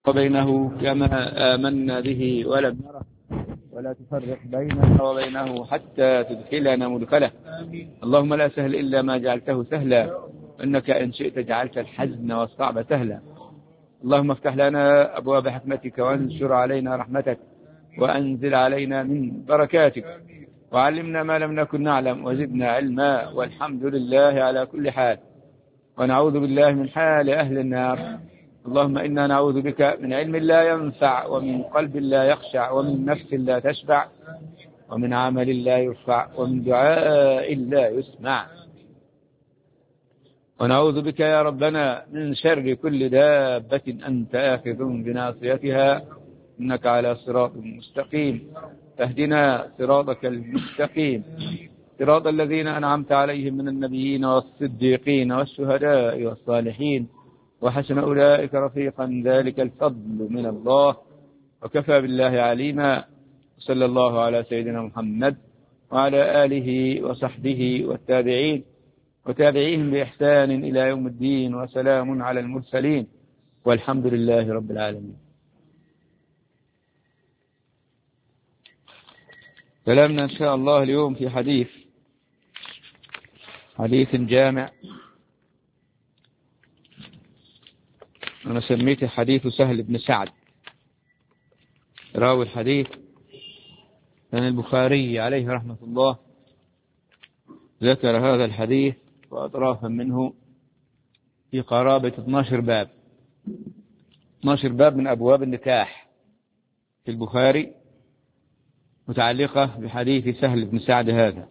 وبينه كما آمنا به ولم نره، ولا تفرق بيننا وبينه حتى تدخلنا مدخله. اللهم لا سهل إلا ما جعلته سهلا، إنك إن شئت جعلت الحزن والصعب سهلا. اللهم افتح لنا أبواب حكمتك وانشر علينا رحمتك وأنزل علينا من بركاتك، وعلمنا ما لم نكن نعلم وزدنا علما، والحمد لله على كل حال. ونعوذ بالله من حال أهل النار. اللهم إنا نعوذ بك من علم لا ينفع، ومن قلب لا يخشع، ومن نفس لا تشبع، ومن عمل لا يرفع، ومن دعاء لا يسمع. ونعوذ بك يا ربنا من شر كل دابة أنت آخذ بناصيتها، إنك على صراط مستقيم. فاهدنا صراطك المستقيم، صراط الذين أنعمت عليهم من النبيين والصديقين والشهداء والصالحين، وحسن أولئك رفيقا، ذلك الفضل من الله، وكفى بالله عليما. صلى الله على سيدنا محمد وعلى آله وصحبه والتابعين وتابعيهم بإحسان إلى يوم الدين، وسلام على المرسلين، والحمد لله رب العالمين. كلامنا إن شاء الله اليوم في حديث جامع، أنا سميته حديث سهل بن سعد. راوي الحديث كان البخاري عليه رحمة الله، ذكر هذا الحديث وأطرافا منه في قرابة 12 باب، 12 باب من أبواب النكاح في البخاري متعلقة بحديث سهل بن سعد هذا.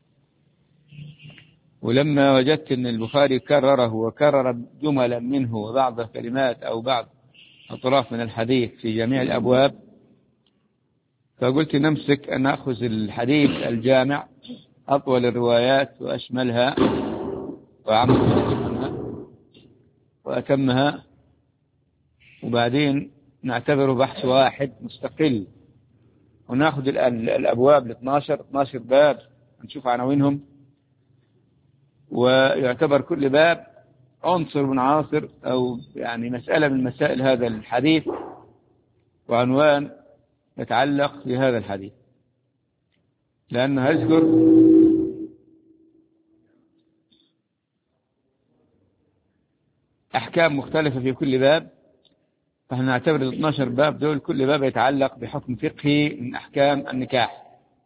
ولما وجدت أن البخاري كرره وكرر جملا منه وبعض كلمات أو بعض أطراف من الحديث في جميع الأبواب، فقلت نمسك أن نأخذ الحديث الجامع أطول الروايات وأشملها وأعمقها وأتمها، وبعدين نعتبره بحث واحد مستقل، ونأخذ الأبواب 12 باب نشوف عناوينهم، ويعتبر كل باب عنصر من عناصر أو يعني مسألة من مسائل هذا الحديث، وعنوان يتعلق بهذا الحديث، لأنه يذكر أحكام مختلفة في كل باب. فإحنا نعتبر 12 باب دول كل باب يتعلق بحكم فقهي من أحكام النكاح،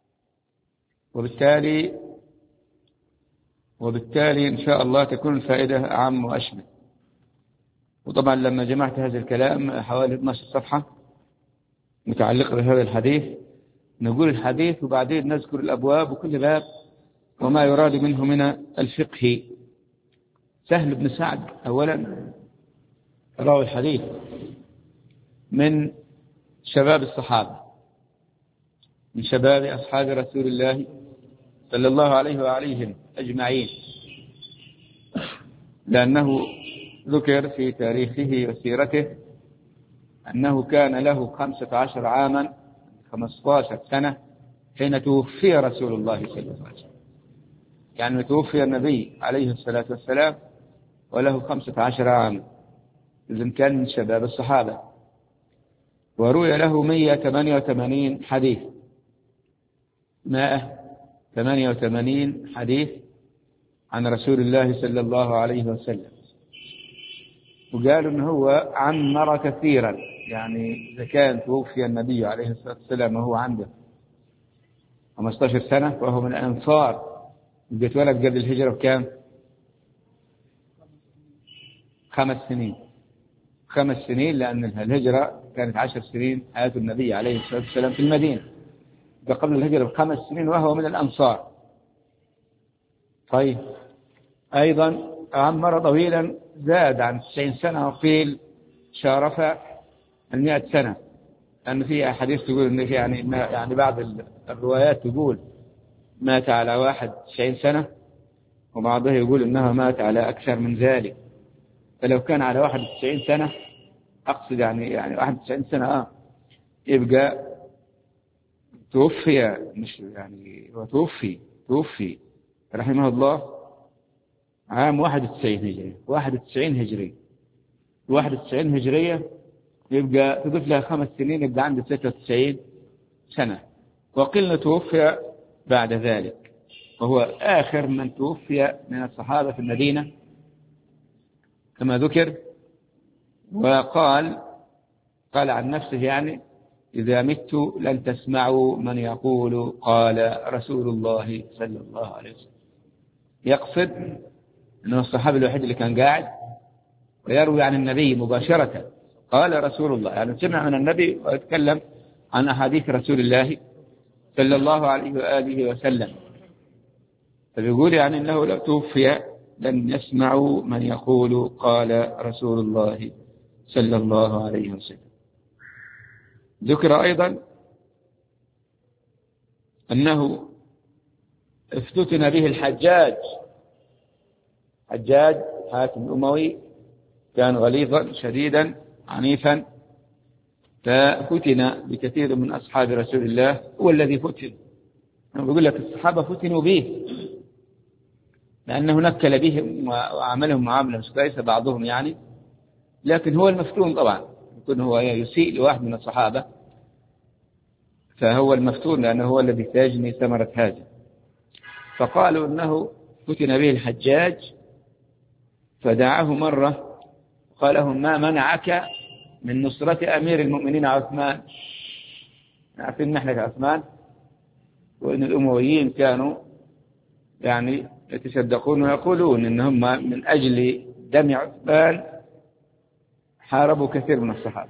وبالتالي إن شاء الله تكون الفائدة أعم وأشمل. وطبعا لما جمعت هذا الكلام حوالي 12 صفحة متعلقة بهذا الحديث، نقول الحديث وبعدين نذكر الأبواب وكل باب وما يراد منه من الفقه. سهل بن سعد أولا راوي الحديث من شباب الصحابة، من شباب أصحاب رسول الله صلى الله عليه وعليهم أجمعين، لأنه ذكر في تاريخه وسيرته أنه كان له 15 عاما 15 سنة حين توفي رسول الله صلى الله عليه وسلم، يعني توفي النبي عليه الصلاة والسلام وله 15 عاما، إذن كان من شباب الصحابة. وروي له 188 حديث، 188 حديث عن رسول الله صلى الله عليه وسلم. وقالوا أنه هو عمر كثيرا، يعني إذا كان توفي النبي عليه الصلاة والسلام وهو عنده 15 سنة فهو من الأنصار، اتولد قبل الهجرة بكام؟ 5 سنين، لأن الهجرة كانت 10 سنين حياة النبي عليه الصلاة والسلام في المدينة، قبل الهجرة ب5 سنين، وهو من الأنصار. طيب أيضا عمر طويلا، زاد عن 90 سنة، وقيل شارف 100 سنة، لأن في أحاديث تقول إن يعني بعض الروايات تقول مات على 91 سنة، وبعضها يقول إنه مات على أكثر من ذلك. فلو كان على 91 سنة، أقصد يعني 91 سنة يبقى توفي، مش يعني هو توفي رحمه الله عام 91 هجري. 91 هجرية يبقى تضيف لها 5 سنين يبقى عنده 96 سنة. وقيل توفي بعد ذلك، وهو آخر من توفي من الصحابة في المدينة كما ذكر. وقال عن نفسه يعني إذا مت لن تسمعوا من يقول قال رسول الله صلى الله عليه وسلم. يقصد أنه الصحابي الوحيد اللي كان قاعد ويروي عن النبي مباشرة قال رسول الله، يعني سمع من النبي ويتكلم عن أحاديث رسول الله صلى الله عليه وآله وسلم. فبيقول يعني أنه لو توفي لن يسمعوا من يقول قال رسول الله صلى الله عليه وسلم. ذكر أيضا أنه افتتن به الحجاج حاتم الأموي، كان غليظا شديدا عنيفا، ففتن بكثير من أصحاب رسول الله. هو الذي فتن، أنا بقول لك الصحابة فتنوا به لأنه نكل بهم وعملهم معاملة مش كويسة بعضهم يعني، لكن هو المفتون طبعا، يكون هو يسيء لواحد من الصحابة فهو المفتون لأنه هو الذي سيجني ثمرة هذا. فقالوا أنه فتن به الحجاج، فدعاه مرة قال له ما منعك من نصرة أمير المؤمنين عثمان. عارفين نحن عثمان، وإن الأمويين كانوا يعني يتصدقون ويقولون إنهم من أجل دم عثمان حاربوا كثير من الصحابة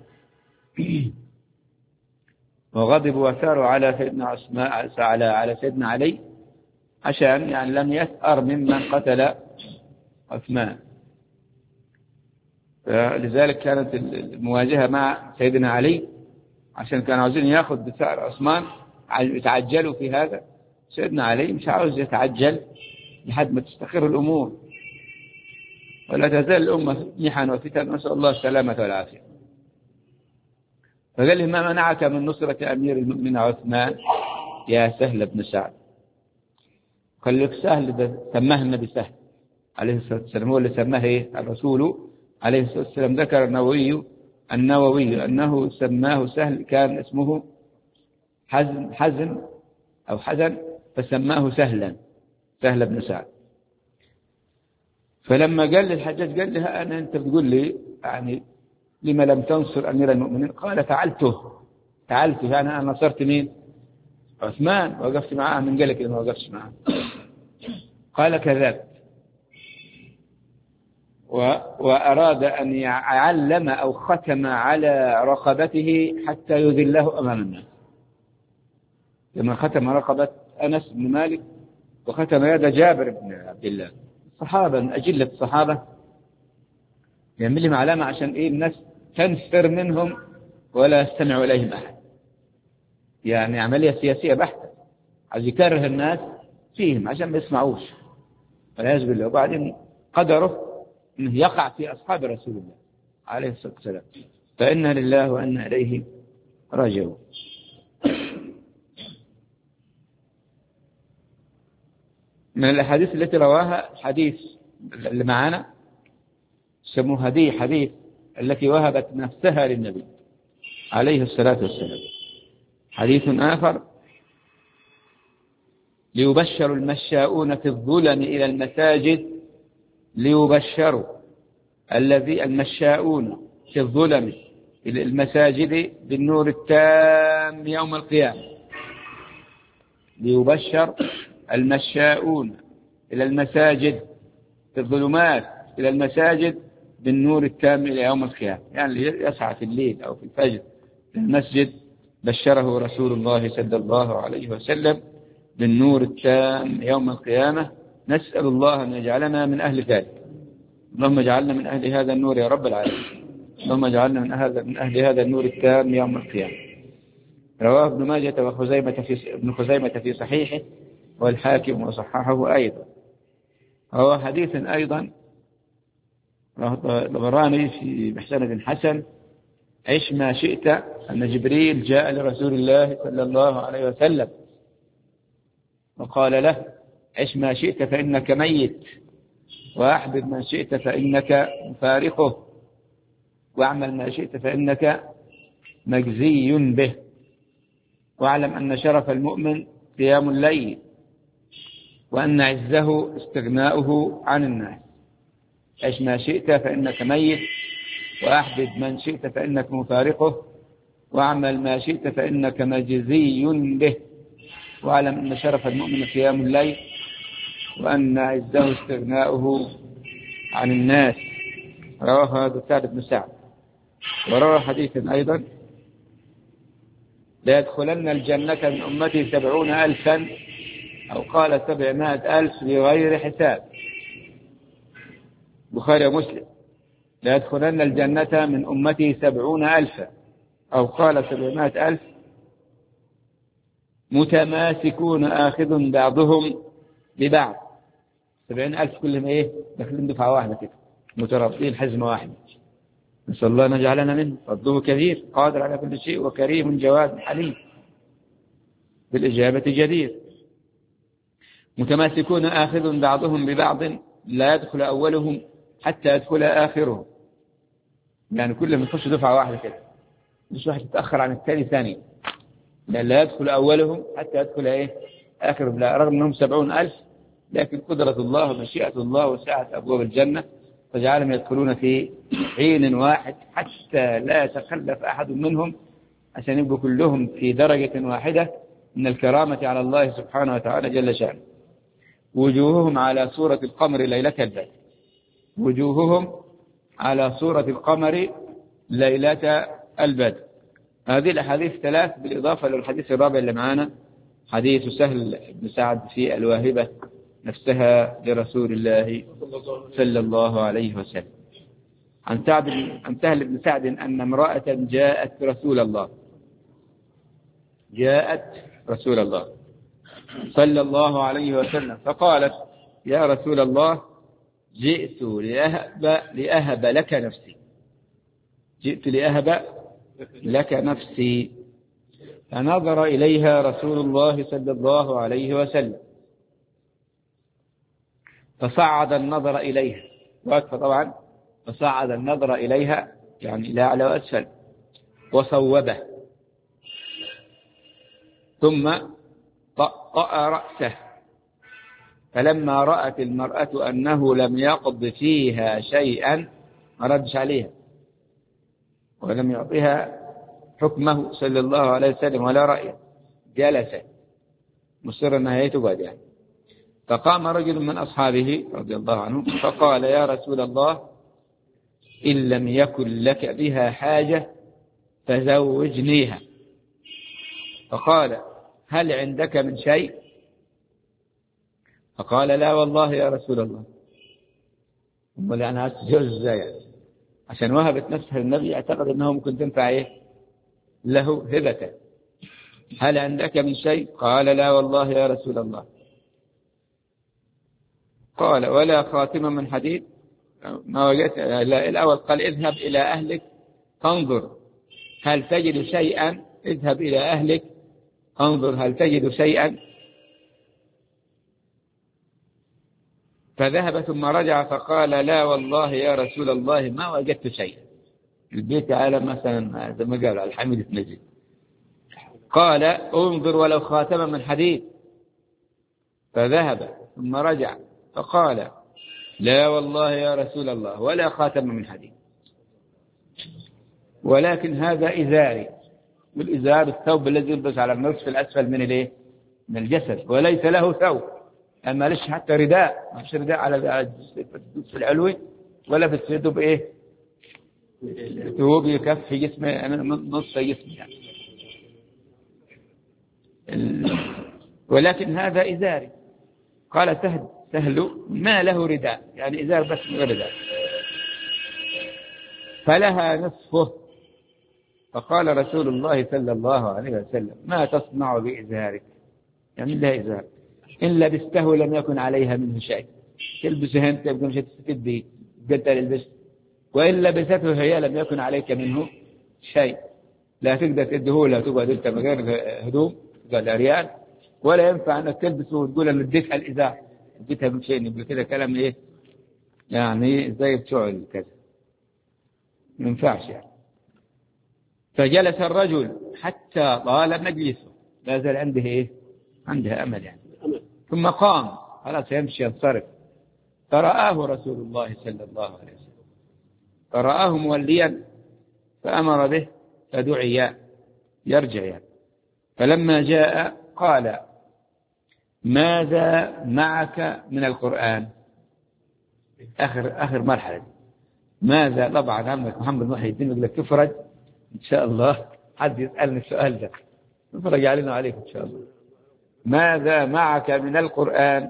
وغضبوا وثاروا على سيدنا عثمان على سيدنا علي عشان يعني لم يثأر ممن قتل عثمان. فلذلك كانت المواجهة مع سيدنا علي عشان كانوا عاوزين ياخذ بثأر عثمان، يتعجلوا في هذا. سيدنا علي مش عاوز يتعجل لحد ما تستقر الأمور، ولا تزال الأمة محن وفتن، نسأل الله السلامة والعافية. فقال له ما منعك من نصرة أمير المؤمنين عثمان يا سهل بن سعد. قال لك سهل سماه النبي سهل عليه الصلاة والسلام، هو اللي سماه الرسول عليه الصلاة والسلام. ذكر النووي أنه سماه سهل، كان اسمه حزن أو حزن فسماه سهل بن سعد. فلما قال للحجاج قال له أنت بتقول لي يعني لما لم تنصر أمير المؤمنين؟ قال فعلته يعني أنا نصرت مين؟ عثمان، وقفت معاه. من قال لك إنه ما وقفتش معاه؟ قال كذاب، وأراد أن يعلم أو ختم على رقبته حتى يذله أمام الناس، لما ختم رقبة أنس بن مالك وختم يد جابر بن عبد الله. الصحابة من أجلة الصحابة يعمل لهم علامة عشان الناس تنفر منهم ولا يستمع إليهم أحد. يعني عملية سياسية بحتة، عايز يكره الناس فيهم عشان ما يسمعوش والعياذ بالله. وبعدين قدره أنه يقع في أصحاب رسول الله عليه الصلاة والسلام، فإنا لله وإنا إليه راجعون. من الأحاديث التي رواها حديث اللي معنا سموها دي حديث التي وهبت نفسها للنبي عليه الصلاة والسلام. حديث آخر ليبشر المشاؤون في الظلم إلى المساجد، ليبشروا المشاؤون في الظلم إلى المساجد بالنور التام يوم القيامة. ليبشر المشاؤون إلى المساجد في الظلمات إلى المساجد بالنور التام إلى يوم القيامة، يعني يسعى في الليل أو في الفجر المسجد بشره رسول الله صلى الله عليه وسلم بالنور التام يوم القيامة. نسأل الله أن يجعلنا من أهل ذلك. اللهم اجعلنا من أهل هذا النور يا رب العالمين. اللهم اجعلنا من أهل هذا النور التام يوم القيامة. رواه ابن ماجة ابن خزيمة في صحيحه والحاكم وصححه أيضا. هو حديث أيضا الطبراني في بسند حسن: عش ما شئت، أن جبريل جاء لرسول الله صلى الله عليه وسلم وقال له: عش ما شئت فإنك ميت، وأحبب ما شئت فإنك مفارقه. واعمل ما شئت فإنك مجزي به. واعلم أن شرف المؤمن قيام الليل، وأن عزه استغناؤه عن الناس. عش ما شئت فإنك ميت، وأحبب من شئت فإنك مفارقه، واعمل ما شئت فإنك مجزي به. واعلم أن شرف المؤمن قيام الليل، وأن عزه استغناؤه عن الناس. رواه هذا سعد بن سعد. وروى حديثا أيضا: لا يدخلن الجنة من أمتي 70,000، أو قال 700,000 بغير حساب. بخاري ومسلم. لا يدخلن الجنة من أمتي 70,000، أو قال 700,000 متماسكون آخذ بعضهم ببعض. 70,000 كلهم إيه؟ داخلين دفعة واحدة كده، مترابطين حزمة واحدة. نسأل الله أن يجعلنا منه. فضله كبير، قادر على كل شيء، وكريم جواد حليم، بالإجابة جدير. متماسكون آخذ بعضهم ببعض، لا يدخل أولهم حتى يدخل آخرهم. يعني كلهم يخشوا دفعة واحدة كده، مش واحد يتأخر عن الثاني ثاني. لا يدخل أولهم حتى يدخل إيه؟ آخرهم. لا، رغم أنهم 70,000، لكن قدرة الله ومشيئة الله وسعة أبواب الجنة فجعلهم يدخلون في حين واحد، حتى لا يتخلف أحد منهم، عشان يبقوا كلهم في درجة واحدة من الكرامة على الله سبحانه وتعالى جل شأنه. وجوههم على صورة القمر ليلة البدر. وجوههم على صورة القمر ليلة البدر. هذه الأحاديث 3 بالإضافة للحديث الرابع اللي معانا، حديث سهل بن سعد في الواهبة نفسها لرسول الله صلى الله عليه وسلم. عن سهل بن سعد أن امرأة جاءت رسول الله صلى الله عليه وسلم فقالت: يا رسول الله، جئت لأهب لك نفسي. جئت لأهب لك نفسي. فنظر إليها رسول الله صلى الله عليه وسلم فصعد النظر إليها، واقفة طبعا، فصعد النظر إليها يعني إلى أعلى وأسفل، وصوبه، ثم طأطأ رأسه. فلما رأت المرأة أنه لم يقض فيها شيئا، ما ردش عليها ولم يعطيها حكمه صلى الله عليه وسلم ولا رأيه، جلست مصر أنها يتقعد يعني. فقام رجل من أصحابه رضي الله عنه فقال: يا رسول الله، إن لم يكن لك بها حاجة فزوجنيها. فقال: هل عندك من شيء؟ فقال: لا والله يا رسول الله. أمال أنا هتجوز ازاي يعني؟ عشان وهبت نفسها للنبي، اعتقد أنه ممكن تنفع إيه له هبة. هل عندك من شيء؟ قال: لا والله يا رسول الله. قال: ولا خاتم من حديد؟ ما وجدت. الأول قال: اذهب إلى أهلك فانظر هل تجد شيئا. اذهب إلى أهلك انظر هل تجد شيئا. فذهب ثم رجع فقال: لا والله يا رسول الله ما وجدت شيئا. البيت على مثلا زي ما قالوا الحميد نجد. قال: انظر ولو خاتم من حديد. فذهب ثم رجع فقال: لا والله يا رسول الله ولا خاتم من حديد، ولكن هذا إزاري. والإزار الثوب الذي يلبس على النصف الأسفل من الايه؟ من الجسد، وليس له ثوب. أما ليش حتى رداء، ما فيش رداء على الجزء العلوي، ولا بتسيده بإيه؟ ثوب يكفي جسمه، نصف جسمه يعني. ولكن هذا إزاري. قال سهل: ما له رداء، يعني إزار بس من رداء. فلها نصفه. فقال رسول الله صلى الله عليه وسلم: ما تصنع بإزارك؟ يعني لها إزار، إن لبسته لم يكن عليها منه شيء. تلبسه أنت يبقى مش هتستفيد به، قلت للبس. وإن لبسته هي لم يكن عليك منه شيء. لا تقدر تدهولها تقعد أنت من غير هدوم، تقعد عريان، ولا ينفع أنك تلبسه وتقول أن اديتها الإزار، اديتها من شيء. يبقى كده كلام إيه يعني؟ زي بتوع كذا. ما ينفعش يعني. فجلس الرجل حتى طال مجلسه، لا زال عنده إيه؟ عندها أمل يعني. ثم قام خلاص يمشي ينصرف، فرآه رسول الله صلى الله عليه وسلم، فرآه موليا فأمر به فدعي يرجع يعني. فلما جاء قال: ماذا معك من القرآن؟ آخر مرحلة. ماذا؟ طبعا عمك محمد محي الدين يقول لك تفرج إن شاء الله، حد يسألني السؤال ده تفرج علينا وعليكم إن شاء الله. ماذا معك من القرآن؟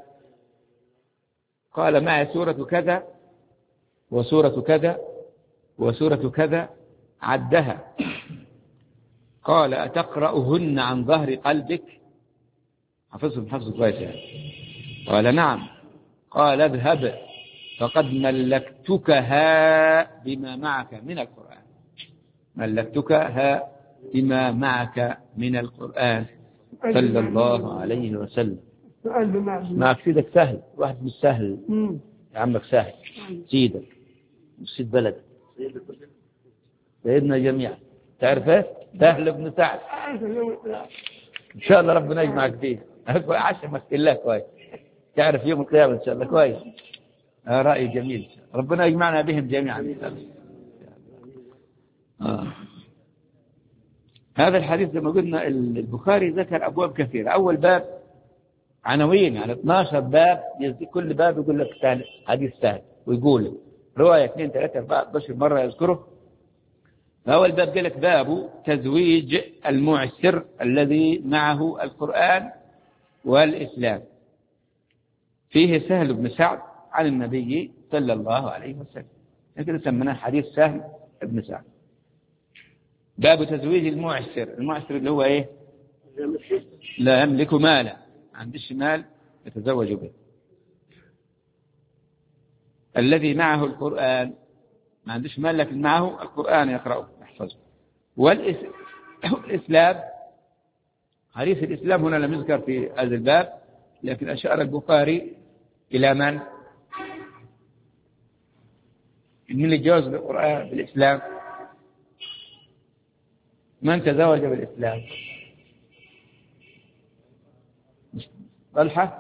قال: معي سورة كذا وسورة كذا وسورة كذا، عدها. قال: أتقرأهن عن ظهر قلبك؟ حفظهم حفظ كويس يعني. قال: نعم. قال: اذهب فقد ملكتكها بما معك من القرآن. ملكتكها بما معك من القرآن صلى الله عليه وسلم. معك سيدك سهل، واحد مش سهل يا عمك سهل، سيدك مش سيد بلد، سيدنا جميعا. تعرفه؟ سهل بن سعد إن شاء الله ربنا يجمعك فيه. عشان ما الله كويس، تعرف يوم القيامة إن شاء الله كويس. رأي جميل، ربنا يجمعنا بهم جميعا. هذا الحديث زي ما قلنا البخاري ذكر أبواب كثيرة. أول باب عناوين، يعني 12 باب، كل باب يقول لك سهل، حديث سهل، ويقول رواية 2 3 4 11 مرة يذكره. فأول باب قال لك باب تزويج المعسر الذي معه القرآن والإسلام. فيه سهل بن سعد عن النبي صلى الله عليه وسلم، لكن سمناه حديث سهل بن سعد. باب تزويج المعسر. المعسر اللي هو ايه؟ لا يملك مالا، ما عندش مال يتزوج به. الذي معه القرآن، ما عندش مال لكن معه القرآن يقرأه يحفظه. والإسلام، حديث الإسلام هنا لم يذكر في هذا الباب، لكن أشار البخاري إلى من اللي جاوز بالقرآن بالإسلام؟ من تزوج بالإسلام؟ طلحة،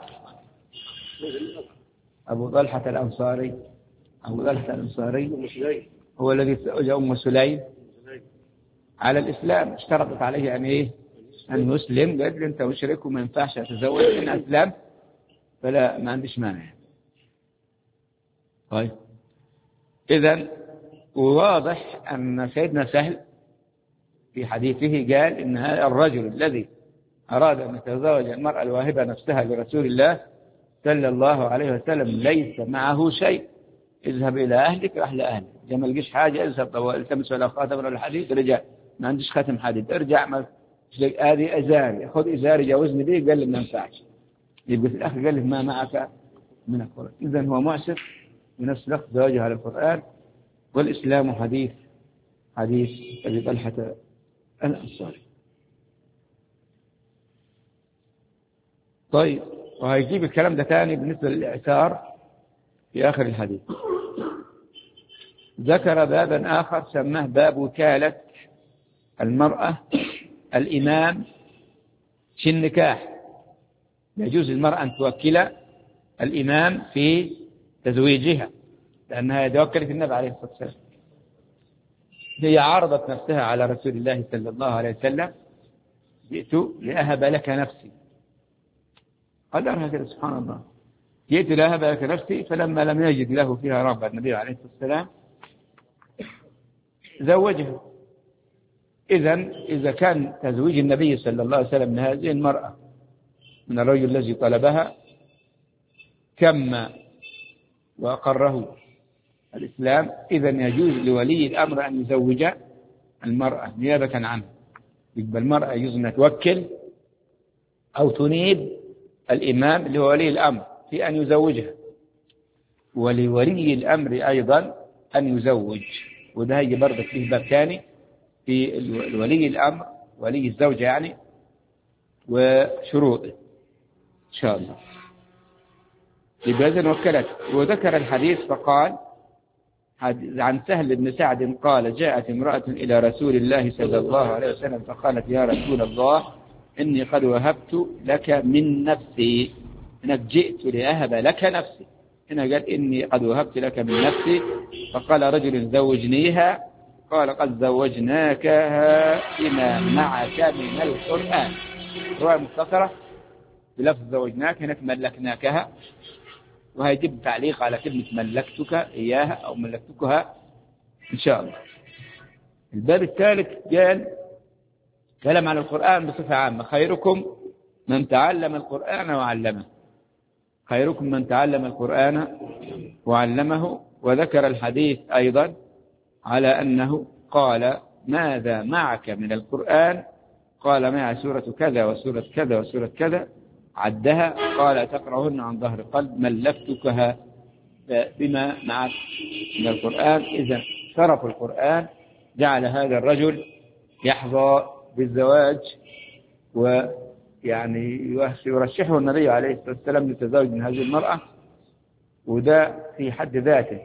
أبو طلحة الأنصاري. أبو طلحة الأنصاري هو الذي تزوج أم سليم على الإسلام، اشترطت عليه أن إيه؟ أن يسلم. قال لي أنت مشرك وما ينفعش أتزوج، إن أسلم فلا، ما عنديش مانع. طيب، إذن واضح أن سيدنا سهل في حديثه قال إن هذا الرجل الذي أراد أن يتزوج المرأة الواهبة نفسها لرسول الله صلى الله عليه وسلم ليس معه شيء. اذهب إلى أهلك، راح لأهلك، إذا ما لقيش حاجة اذهب التمس ولا خاتم ولا حديد، رجع ما عنديش خاتم حديد، ارجع ما هذه أزاري، خذ إزاري جوزني به، قال لي ما ينفعش. يبقى في الآخر قال لي ما معك من القرآن. إذن هو معسر بنفس الوقت زواجه على القرآن والإسلام. حديث أبي طلحة الأنصاري. طيب، وهيجيب الكلام ده تاني بالنسبة للإعسار في آخر الحديث. ذكر بابا آخر سماه باب وكالة المرأة الإمام في النكاح. يجوز للمرأة أن توكل الإمام في تزويجها، لأنها يتوكل في النبي عليه الصلاة والسلام. هي عرضت نفسها على رسول الله صلى الله عليه وسلم: جئت لأهب لك نفسي. قدرها كده سبحان الله، جئت لأهب لك نفسي. فلما لم يجد له فيها رغبة النبي عليه الصلاة والسلام زوجها. إذا كان تزويج النبي صلى الله عليه وسلم لهذه المرأة من الرجل الذي طلبها كما وأقره الإسلام، إذا يجوز لولي الأمر أن يزوج المرأة نيابة عنه. يبقى المرأة يجوز أن توكل أو تنيب الإمام اللي هو ولي الأمر في أن يزوجها، ولولي الأمر أيضا أن يزوج. وده هيجي برضه فيه باب ثاني في ولي الأمر، ولي الزوجة يعني، وشروطه إن شاء الله. يبقى إذن وكلت. وذكر الحديث فقال: عن سهل بن سعد قال جاءت امرأة إلى رسول الله صلى الله عليه وسلم فقالت يا رسول الله إني قد وهبت لك من نفسي، إنك جئت لأهب لك نفسي. هنا قال إني قد وهبت لك من نفسي. فقال رجل زوجنيها، قال قد زوجناكها بما معك من القرآن. رواية مختصرة بلفظ زوجناك، هناك ملكناكها، وهيجب تعليق على كلمة ملكتك إياها أو ملكتكها إن شاء الله. الباب الثالث قال كلام عن القرآن بصفة عامة، خيركم من تعلم القرآن وعلمه، خيركم من تعلم القرآن وعلمه. وذكر الحديث أيضا على أنه قال ماذا معك من القرآن؟ قال معي سورة كذا وسورة كذا وسورة كذا، عدها، قال تقرأهن عن ظهر قلب، ملكتكها بما معك من القرآن. إذا صرف القرآن جعل هذا الرجل يحظى بالزواج، ويعني يرشحه النبي عليه الصلاة والسلام للتزوج من هذه المرأة. وده في حد ذاته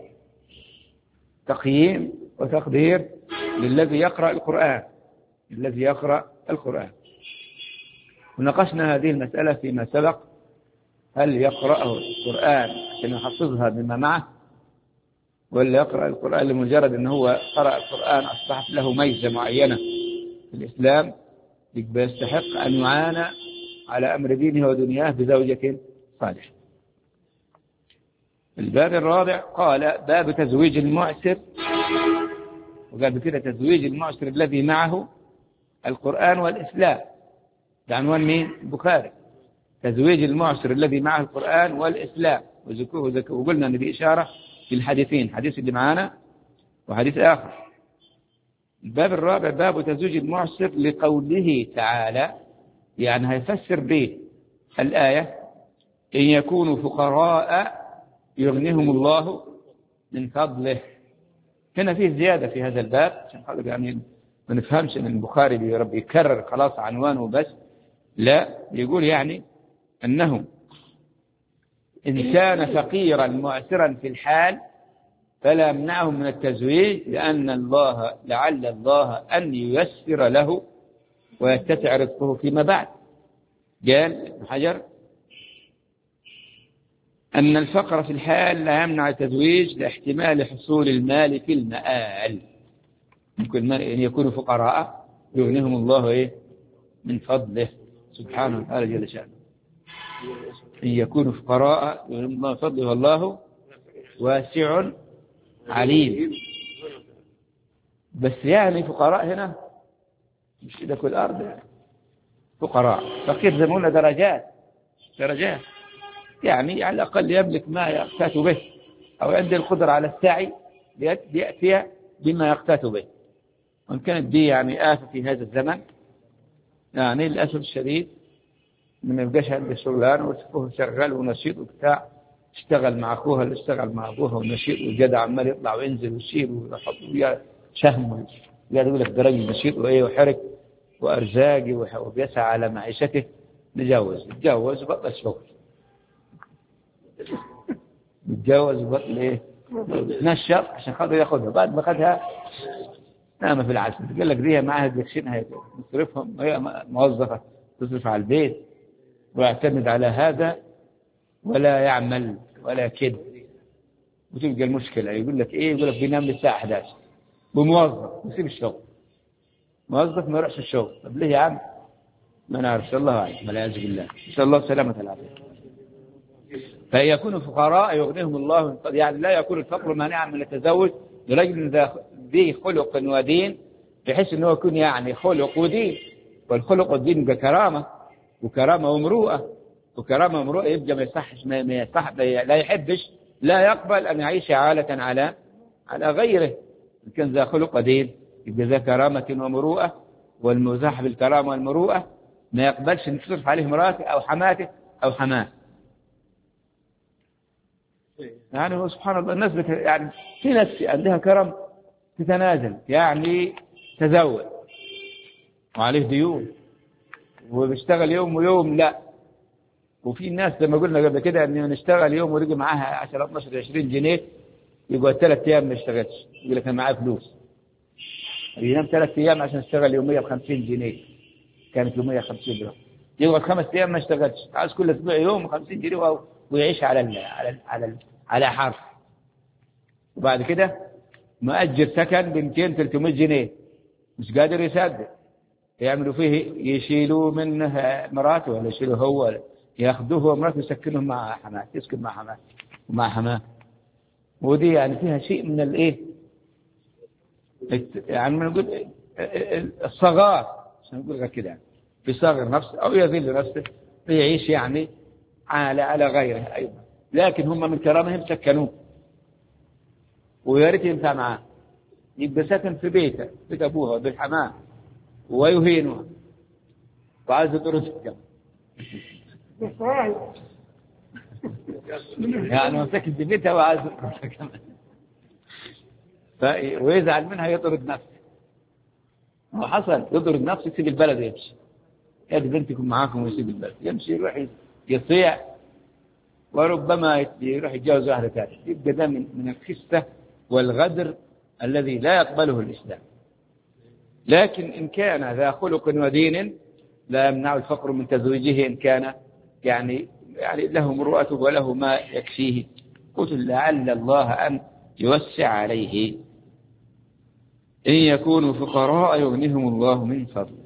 تقييم وتقدير للذي يقرأ القرآن، الذي يقرأ القرآن. وناقشنا هذه المسألة فيما سبق، هل يقرأ القرآن عشان يحفظها بما معه، ولا يقرأ القرآن لمجرد أنه هو قرأ القرآن أصبحت له ميزة معينة في الإسلام يستحق أن يعانى على أمر دينه ودنياه بزوجة صالحة. الباب الرابع قال باب تزويج المعسر، وقال بكده تزويج المعسر الذي معه القرآن والإسلام. ده عنوان مين؟ البخاري. تزويج المعسر الذي معه القرآن والإسلام. وقلنا أن دي إشارة في الحديثين، حديث اللي معانا وحديث آخر. الباب الرابع باب تزويج المعسر لقوله تعالى، يعني هيفسر به الآية إن يكونوا فقراء يغنيهم الله من فضله. هنا فيه زيادة في هذا الباب عشان يعني ما نفهمش أن البخاري بيربي يكرر خلاص عنوانه بس، لا، يقول يعني أنه إن كان فقيرا معسرا في الحال فلا يمنعه من التزويج، لعل الله أن ييسر له ويتسع رزقه فيما بعد. قال ابن حجر أن الفقر في الحال لا يمنع التزويج لاحتمال حصول المال في المآل. ممكن أن يكونوا فقراء يغنيهم الله من فضله سبحانه وتعالى جل شأنه. إن يكونوا فقراء يغنيهم الله من فضله والله واسع عليم. بس يعني فقراء هنا مش إذا كل أرض يعني. فقراء فقير زي ما قلنا درجات يعني على الأقل يملك ما يقتات به، أو عنده القدرة على السعي ليأتي بما يقتات به. وإن كانت دي يعني آفة في هذا الزمن، يعني للأسف الشديد من يبقاش عنده شغلان وتشوفه شغال ونشيط وبتاع، اشتغل مع أخوها اللي اشتغل مع أبوها ونشيط وجدع عمال يطلع وينزل ويشيل ويحط ويا شهم، يقول لك ده راجل نشيط وحرك وأرزاقي وبيسعى على معيشته. نتجوز بطل شغل، نتجوز بطل نشر عشان خاطر ياخذها، بعد ما أخذها نام في العسل. قال لك دي معها دكشينها مصرفهم، هي موظفة تصرف على البيت ويعتمد على هذا ولا يعمل ولا كده، وتبقى المشكلة يقول لك يقول لك بينام للساعة 11 بموظف ويسيب الشغل، موظف ما يروحش الشغل. طب ليه يا عم؟ ما نعرف، الله أعلم، والعياذ بالله، إن شاء الله سلامة العافية. فيكون فقراء يغنيهم الله، يعني لا يكون الفقر مانعا من التزوج لرجل ذي خلق ودين، بحيث أنه يكون يعني خلق ودين، والخلق والدين بكرامة وكرامة ومروءة، وكرامة ومروءة يبقى ما يصحش لا يحبش لا يقبل أن يعيش عالة على غيره. إن كان ذا خلق ودين يبقى ذا كرامة ومروءة، والمزاح بالكرامة والمروءة ما يقبلش أن تصرف عليه مراته أو حماته أو حماه. يعني هو سبحان الله الناس يعني في ناس عندها كرم تتنازل، يعني تزوج وعليه ديون وبيشتغل يوم ويوم لا. وفي ناس زي ما قلنا قبل كده ان نشتغل يوم ورجع معاها 10 12 20 جنيه يقعد 3 أيام ما يشتغلش، يقول لك أنا معايا فلوس، ينام 3 أيام عشان يشتغل يومية ب50 جنيه، كانت يومية 50 جنيه، يقعد 5 أيام ما يشتغلش، عايز كل أسبوع يوم 50 جنيه ويعيش على حرف. وبعد كده مؤجر سكن ب 200 300 جنيه، مش قادر يصدق، يعملوا فيه يشيلوه منه مراته ولا يشيلوه هو، ولا ياخذوه هو ومراته يسكنهم مع حماه، يسكن مع حماه ومع حماه. ودي يعني فيها شيء من الايه، يعني نقول الصغار، عشان نقول كده يعني بيصغر نفسه او يذل نفسه ويعيش يعني على غيره ايضا. لكن هم من كرامهم سكنوه، ويا ريت ينفع معاه، يبقى سكن في بيته، بيت ابوها وبيت حماه، ويهينها وعايز يطرد يعني هو ساكن في بيتها وعايز يطردها كمان، ويزعل منها يطرد نفسه. وحصل يطرد نفسه، يسيب البلد يمشي، يا بنتكم معاكم، ويسيب البلد يمشي يروح يصيع، وربما يروح يتجوز واحدة ثانية. يبقى ده من الخسة والغدر الذي لا يقبله الإسلام. لكن إن كان ذا خلق ودين لا يمنع الفقر من تزويجه، إن كان يعني له مروءته وله ما يكفيه، قلت لعل الله أن يوسع عليه. إن يكونوا فقراء يغنيهم الله من فضله.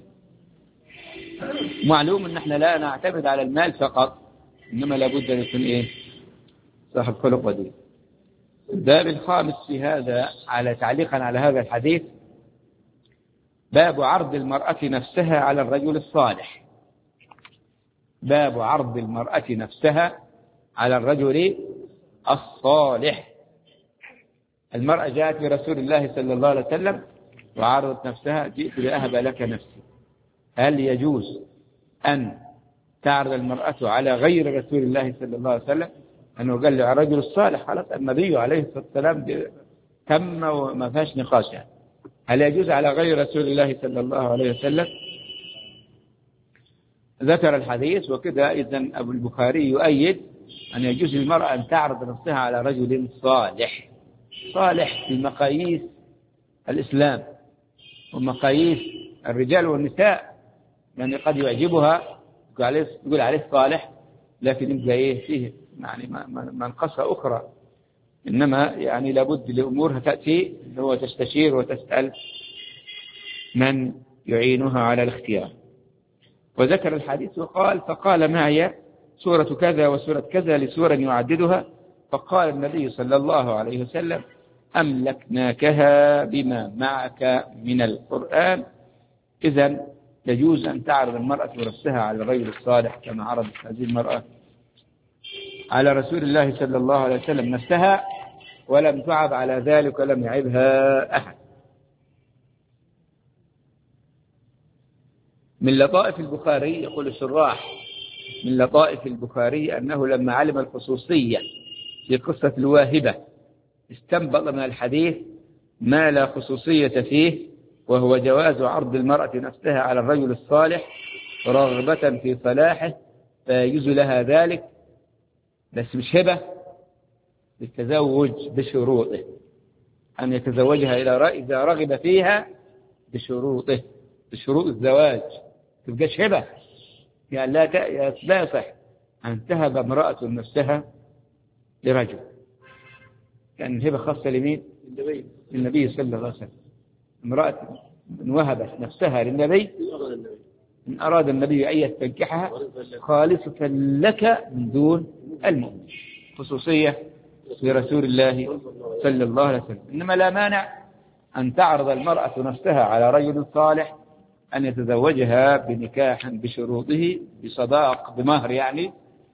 معلوم أن احنا لا نعتمد على المال فقط، إنما لابد أن يكون إيه؟ صاحب خلق ودين. الباب الخامس في هذا، على تعليقا على هذا الحديث، باب عرض المرأة نفسها على الرجل الصالح. باب عرض المرأة نفسها على الرجل الصالح. المرأة جاءت لرسول الله صلى الله عليه وسلم وعرضت نفسها، جئت لأهب لك نفسي. هل يجوز أن تعرض المرأة على غير رسول الله صلى الله عليه وسلم؟ أنه قال له الرجل الصالح، خلاص النبي عليه الصلاة والسلام تم وما فيهاش نقاش. هل يجوز على غير رسول الله صلى الله عليه وسلم؟ ذكر الحديث وكذا. إذن أبو البخاري يؤيد أن يجوز للمرأة أن تعرض نفسها على رجل صالح، صالح في مقاييس الإسلام ومقاييس الرجال والنساء. يعني قد يعجبها يقول عليه صالح، لكن يبقى إيه فيه يعني منقصة أخرى. إنما يعني لابد لأمورها تأتي هو تستشير وتسأل من يعينها على الاختيار. وذكر الحديث وقال فقال معي سورة كذا وسورة كذا لسورة يعددها، فقال النبي صلى الله عليه وسلم أملكناكها بما معك من القرآن. إذن يجوز أن تعرض المرأة نفسها على الرجل الصالح كما عرضت هذه المرأة على رسول الله صلى الله عليه وسلم نفسها، ولم تعب على ذلك ولم يعبها أحد. من لطائف البخاري، يقول الشراح، من لطائف البخاري أنه لما علم الخصوصية في قصة الواهبة استنبط من الحديث ما لا خصوصية فيه، وهو جواز عرض المرأة نفسها على الرجل الصالح رغبة في صلاحه، فيجوز لها ذلك، بس مش هبة، بالتزوج بشروطه، أن يتزوجها إذا رغب فيها بشروطه، بشروط الزواج، تبقاش هبة. يعني لا يصح أن تهب امرأة نفسها لرجل، كان الهبة خاصة لمين؟ للنبي صلى الله عليه وسلم. امرأة من وهبت نفسها للنبي، إن أراد النبي أن يستنكحها خالصة لك من دون المؤمن، خصوصية لرسول الله صلى الله عليه وسلم. إنما لا مانع أن تعرض المرأة نفسها على رجل صالح أن يتزوجها بنكاح بشروطه، بصداق، بمهر يعني،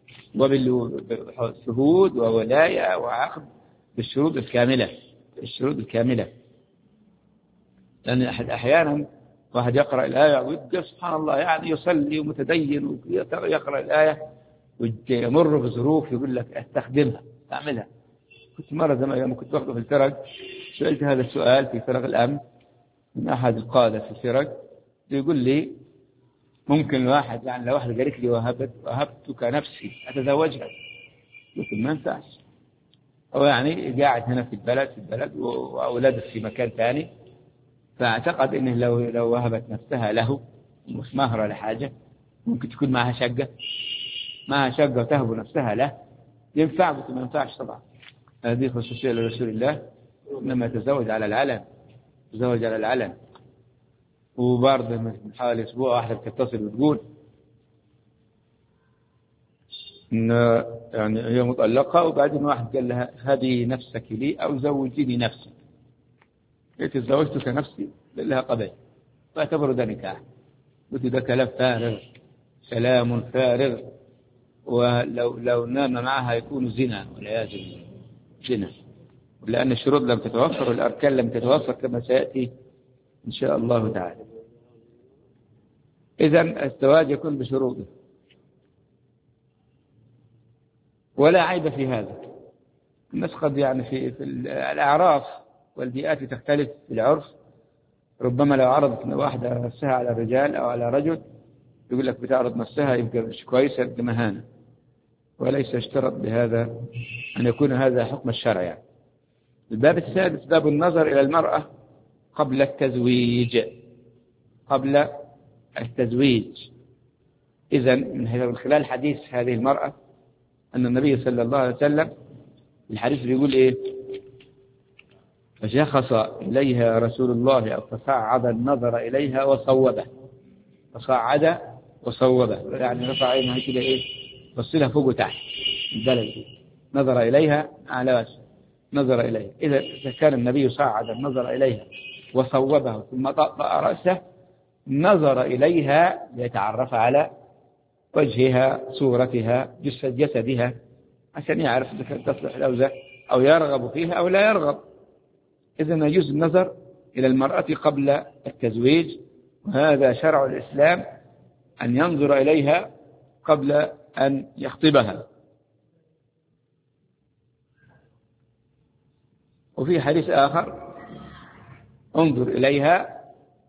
وبالشهود وولاية وعقد، بالشروط الكاملة، الشروط الكاملة. لأن أحيانا واحد يقرأ الآية ويبقى سبحان الله يعني يصلي ومتدين ويقرأ الآية ويمر بظروف يقول لك استخدمها تعملها. كنت مرة زمان لما كنت واخده في الفرق سألت هذا السؤال في فرق الأمن من أحد القادة في الفرق، يقول لي ممكن الواحد يعني لو واحد قالت لي وهبتك نفسي أتزوجها، قلت ما ينفعش، هو يعني قاعد هنا في البلد وأولاده في مكان ثاني، فاعتقد إنه لو وهبت نفسها له مش مهرة لحاجة، ممكن تكون معها شقة وتهب نفسها له، ينفع بس ما ينفعش طبعا. هذه خصوصية لرسول الله، إنما يتزوج على العلن. وبرضه من حوالي أسبوع واحدة بتتصل وتقول إن يعني هي مطلقة، وبعدين واحد قال لها هذه نفسك لي أو زوجيني نفسك، قلت تزوجتك نفسي، قال لها قبل، فاعتبروا ده نكاح. قلت ده كلام فارغ، ولو نام معها يكون زنا والعياذ بالله، زنا، لأن الشروط لم تتوفر والأركان لم تتوفر كما سيأتي إن شاء الله تعالى. إذن الزواج يكون بشروطه، ولا عيب في هذا. الناس قد يعني في الأعراف والبيئات تختلف في العرف، ربما لو عرضت واحدة نفسها على رجال أو على رجل يقول لك بتعرض نفسها يبقى مش كويسة، يبقى مهانة، وليس اشترط بهذا أن يكون هذا حكم الشرع يعني. الباب السادس باب النظر إلى المرأة قبل التزويج. إذن من خلال حديث هذه المرأة أن النبي صلى الله عليه وسلم الحديث بيقول إيه؟ فشخص إليها رسول الله أو فصعد النظر إليها وصوبه، يعني رفع عينه كده إيه، بصلها فوق وتحت البلد، نظر إليها على وجه، نظر إليها. إذا كان النبي صعد النظر إليها وصوبه ثم طأطأ رأسه، نظر إليها ليتعرف على وجهها، صورتها، جسدها، عشان يعرف إذا كانت تصلح له أو يرغب فيها أو لا يرغب. إذن يجوز النظر إلى المرأة قبل التزويج، وهذا شرع الإسلام أن ينظر إليها قبل أن يخطبها. وفي حديث آخر انظر إليها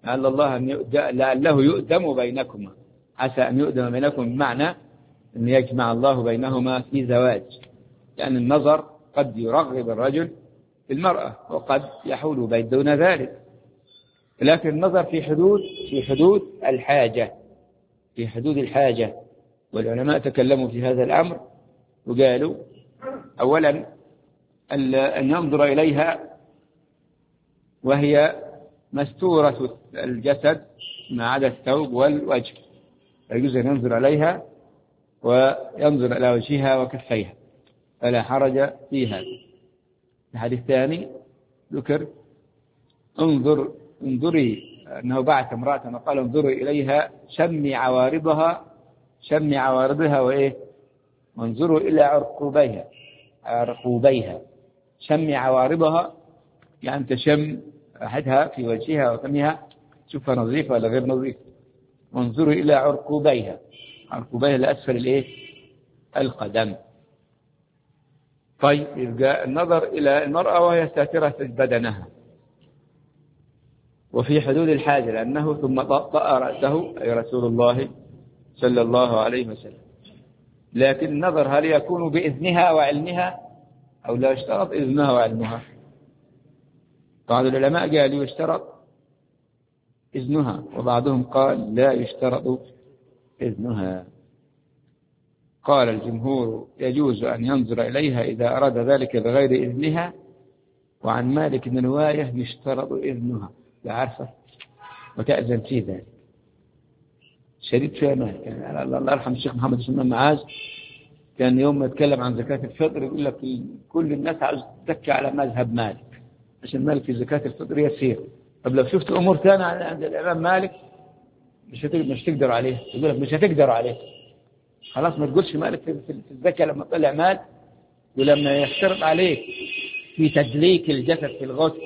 لعله يؤدم بينكما، عسى أن يؤدم بينكم، بمعنى أن يجمع الله بينهما في زواج، لأن النظر قد يرغب الرجل في المرأة وقد يحول بين دون ذلك، لكن النظر في حدود الحاجة. والعلماء تكلموا في هذا الأمر وقالوا أولا أن ينظر إليها وهي مستورة الجسد ما عدا الثوب والوجه، يجوز أن ينظر إليها وينظر إلى وجهها وكفيها، فلا حرج في هذا. الحديث الثاني ذكر انظري، أنه بعث امرأة وقال انظري إليها شمي عوارضها وإيه، وانظروا إلى عرقوبيها. شمي عوارضها يعني تشم أحدها في وجهها وفمها، شوفها نظيفة ولا غير نظيفة. وانظروا إلى عرقوبيها لأسفل الإيه، القدم. طيب، يبقى النظر إلى المرأة وهي ساترة بدنها وفي حدود الحاجة، لأنه ثم طأطأ رأسه أي رسول الله صلى الله عليه وسلم. لكن النظر هل يكون بإذنها وعلمها أو لا يشترط إذنها وعلمها؟ بعض العلماء قالوا يشترط إذنها، وبعضهم قال لا يشترط إذنها. قال الجمهور يجوز أن ينظر إليها إذا أراد ذلك بغير إذنها، وعن مالك بن رواية يشترط إذنها، لا عارفة وتأذن في ذلك. شديد فيها مالك يعني. الله يرحم الشيخ محمد بن معاذ كان يوم ما يتكلم عن زكاة الفطر يقول لك كل الناس عاوز تتكي على مذهب مالك، عشان مالك في زكاة الفطر يسير. طب لو شفت أمور ثانية عند الإمام مالك مش تقدر عليه، يقول لك مش هتقدر عليه، خلاص ما تقولش مالك في الزكاة لما طلع مال، ولما يشترط عليك في تدليك الجسد في الغسل.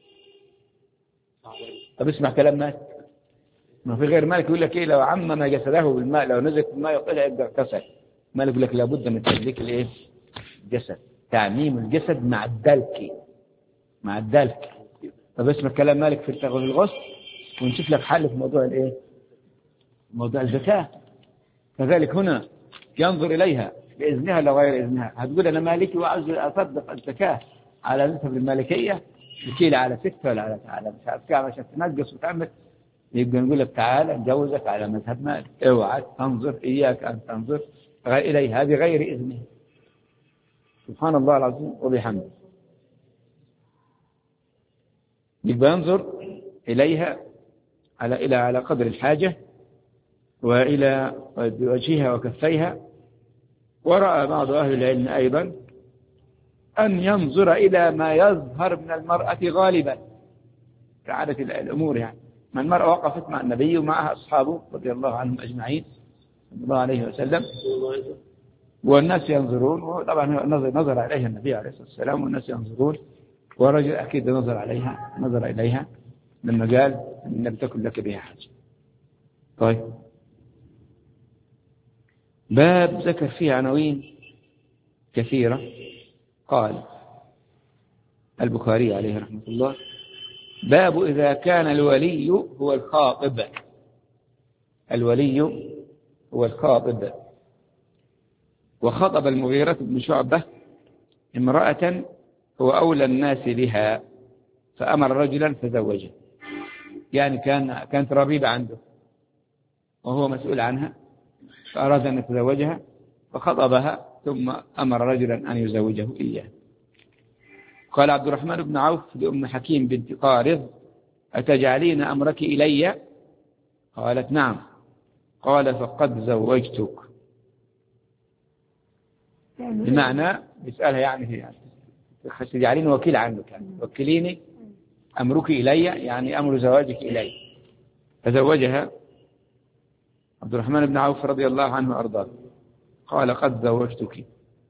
طب اسمع كلام مالك، ما في غير مالك يقول لك ايه، لو عمم جسده بالماء، لو نزل في الماء وطلع يبقى اغتسل. مالك يقول لك لابد من تدليك الايه، الجسد، تعميم الجسد مع الدلك. طب اسمع كلام مالك في الغسل، ونشوف لك حل في موضوع الايه، موضوع الزكاة. كذلك هنا ينظر إليها بإذنها ولا غير إذنها. هتقول أنا مالكي وعاوز أصدق الزكاة على نسب المالكية، وكيل على 6 ولا على مش عارف كام عشان تنقص وتعمل، يبقى نقول لك تعال نجوزك على مذهب مالك، اوعى تنظر، إياك أن تنظر إليها بغير إذنها. سبحان الله العظيم وبحمده. يبقى ينظر إليها على قدر الحاجة وإلى وجهها وكفيها. ورأى بعض أهل العلم أيضا أن ينظر إلى ما يظهر من المرأة غالبا كعادة الأمور، يعني ما المرأة وقفت مع النبي ومعها أصحابه رضي الله عنهم أجمعين صلى الله عليه وسلم، والناس ينظرون، وطبعا نظر عليها النبي عليه الصلاة والسلام والناس ينظرون، ورجل أكيد نظر إليها لما قال إن لم تكن لك بها حاجة. طيب، باب ذكر فيه عناوين كثيرة. قال البخاري عليه رحمة الله: باب إذا كان الولي هو الخاطب. الولي هو الخاطب. وخطب المغيرة بن شعبة امرأة هو أولى الناس بها، فأمر رجلا فزوجه، يعني كانت ربيبة عنده وهو مسؤول عنها، فأراد أن يتزوجها فخطبها ثم أمر رجلا أن يزوجه إياه. قال عبد الرحمن بن عوف لأم حكيم بنت قارض: أتجعلين أمرك إلي؟ قالت: نعم. قال: فقد زوجتك. بمعنى يسألها يعني تجعلين وكيل عنك، يعني وكليني أمرك إلي، يعني أمر زواجك إلي. فزوجها عبد الرحمن بن عوف رضي الله عنه وأرضاه. قال: قد زوجتك.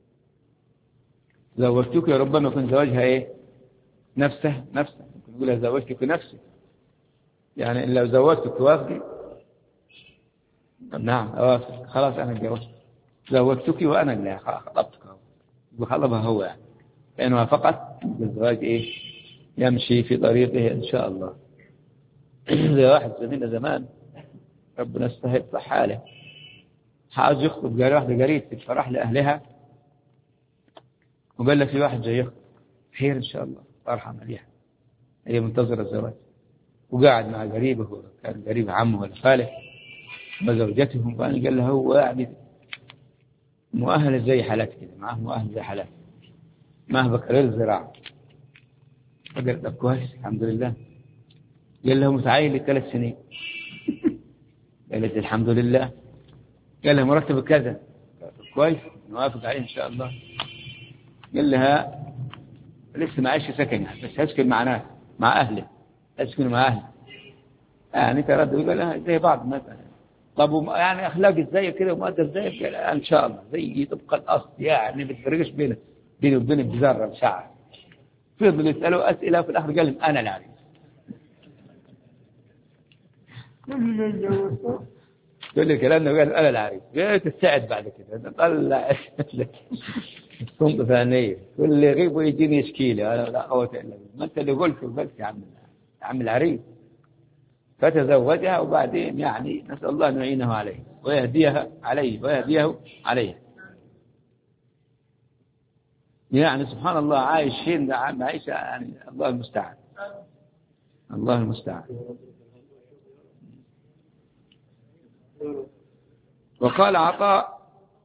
ربما يكون زواجها إيه؟ نفسه ممكن يقولها زوجتك نفسي، يعني إن لو زوجتك توافقي. نعم أوافق، خلاص أنا اتجوزت، زوجتك وأنا اللي خطبتك، وخطبها هو، يعني فإن وافقت بالزواج إيه؟ يمشي في طريقه إن شاء الله. زي واحد زميلنا زمان ربنا يستهد حاله، عاوز يخطب، قال واحدة قريبتي، فراح لأهلها وقال لك في واحد جاي يخطب، خير إن شاء الله، فرحة مليحة، هي منتظرة الزواج، وقاعد مع قريبه، كان قريب عمه ولا خاله وزوجتهم، فأنا قال له هو يعني مؤهل زي حالات كده، معه مؤهل زي حالات، معه بكالوريوس الزراعة. فقال: طب كويس الحمد لله. قال له: متعين لي 3 سنين. قالت: الحمد لله. قال له: مرتب كذا. كويس نوافق عليه إن شاء الله. قال لها: لسه ما عايش سكن، يعني بس هسكن مع ناس، مع أهله، هسكن مع أهله، يعني ترد. قال لها: زي بعض مثلا. طب يعني أخلاق ازاي كده ومؤدب ازاي؟ قال: إن شاء الله زي طبق الأصل، يعني ما بتفرقش بيني وبينك بذرة شعر. فضل يسألوا أسئلة، في الآخر قال لهم: أنا العريس. تقول لي الكلام ده، قال: أنا العريس. قالت تستعد بعد كده، طلع صمت ثانية، كل يغيب ويجيني يشكي لي، أنا لا قوة إلا بالله، ما أنت اللي قلت بس يا عم العريس. فتزوجها، وبعدين يعني نسأل الله أن يعينه عليه ويهديه عليه. يعني سبحان الله عايشين معيشة، يعني الله المستعان. وقال عطاء: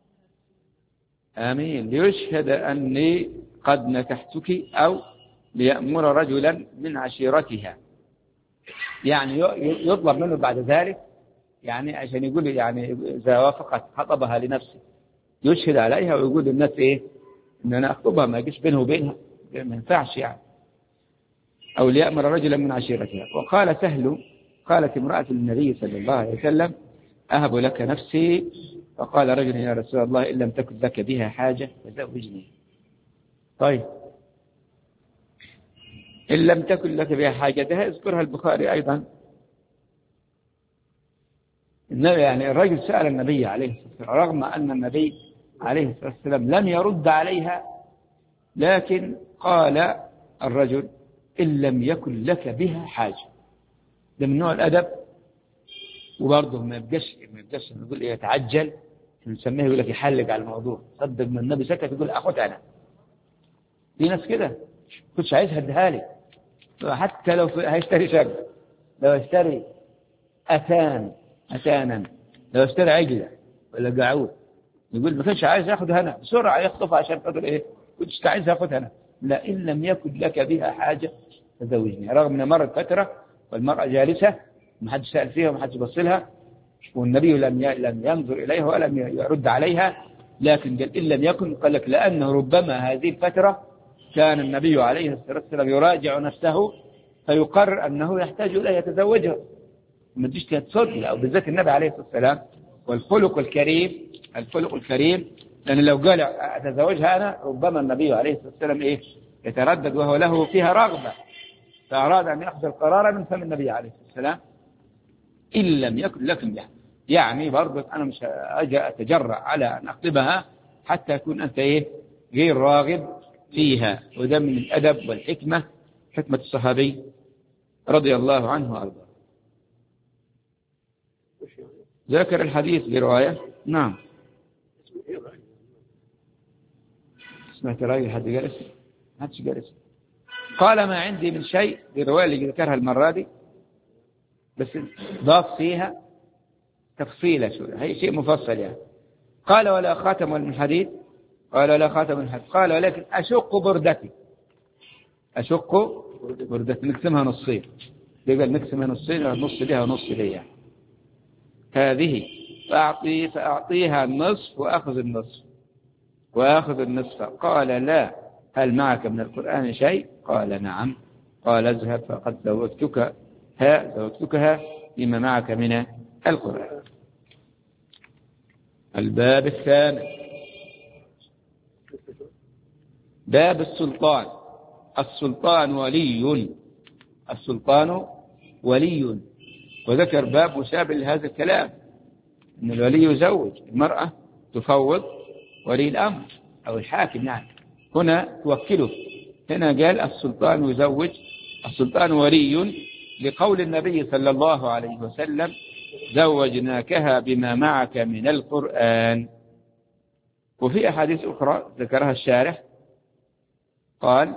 آمين. ليشهد أني قد نكحتك، أو ليأمر رجلا من عشيرتها، يعني يطلب منه بعد ذلك، يعني عشان يقول يعني إذا وافقت خطبها لنفسه يشهد عليها ويقول للناس إيه؟ إن أنا أخطبها، ما يجيش بينه وبينها، ما ينفعش يعني. أو ليأمر رجلا من عشيرتها. وقال سهل: قالت امرأة النبي صلى الله عليه وسلم: أهب لك نفسي. فقال رجل: يا رسول الله، إن لم تكن لك بها حاجة فزوجني. طيب، إن لم تكن لك بها حاجتها، اذكرها البخاري أيضا. يعني الرجل سأل النبي عليه الصلاة والسلام، رغم أن النبي عليه الصلاة والسلام لم يرد عليها، لكن قال الرجل: إن لم يكن لك بها حاجة. ده من نوع الأدب، وبرضه ما يبقاش نقول يتعجل نسميه يقول لك يحلق على الموضوع، صدق من النبي سكت يقول أخذها أنا. في ناس كده كنتش عايزها اديها لي، حتى لو هيشتري شقة، لو اشتري أتانا، لو اشتري عجلة ولا قاعود يقول ما كانش عايز ياخدها أنا، بسرعة يخطفها عشان خاطر إيه؟ كنتش عايز ياخدها أنا. لا، إن لم يكن لك بها حاجة تزوجني، رغم أن مرت فترة والمرأة جالسة ما حدش سأل فيها وما حدش بص لها، والنبي لم ينظر إليها ولم يرد عليها، لكن قال إن لم يكن، قال لك لأنه ربما هذه الفترة كان النبي عليه الصلاة والسلام يراجع نفسه فيقرر أنه يحتاج إلى يتزوجها، ما تجيش تصدق، أو بالذات النبي عليه الصلاة والسلام والخلق الكريم، لأن لو قال أتزوجها أنا ربما النبي عليه الصلاة والسلام إيه يتردد وهو له فيها رغبة، فأراد أن يأخذ القرار من فم النبي عليه الصلاة والسلام إن لم يكن لكم بها. يعني برضه أنا مش أجي أتجرأ على أن أخطبها حتى يكون أنت إيه غير راغب فيها، وده من الأدب والحكمة، حكمة الصحابي رضي الله عنه وأرضاه. ذكر الحديث برواية. نعم. سمعت رأي حد جالس؟ ما حدش جالس. قال ما عندي من شيء، برواية اللي ذكرها المرة دي بس ضاف فيها تفصيلة شوية، هي شيء مفصل يعني. قال ولا خاتم من حديد، قال ولا خاتم من حديد، قال ولكن أشق بردتي، نقسمها نصين، قال نقسمها نصين، نص لها ونص لي هذه، فأعطيها النصف وأخذ النصف. قال لا، هل معك من القرآن شيء؟ قال نعم. قال اذهب فقد زوجتكها بما معك من القرآن. الباب الثاني باب السلطان. السلطان ولي، وذكر باب مشابه لهذا الكلام، أن الولي يزوج، المرأة تفوض ولي الأمر أو الحاكم، يعني هنا توكله. هنا قال السلطان يزوج، السلطان ولي، لقول النبي صلى الله عليه وسلم زوجناكها بما معك من القرآن. وفي أحاديث أخرى ذكرها الشارح، قال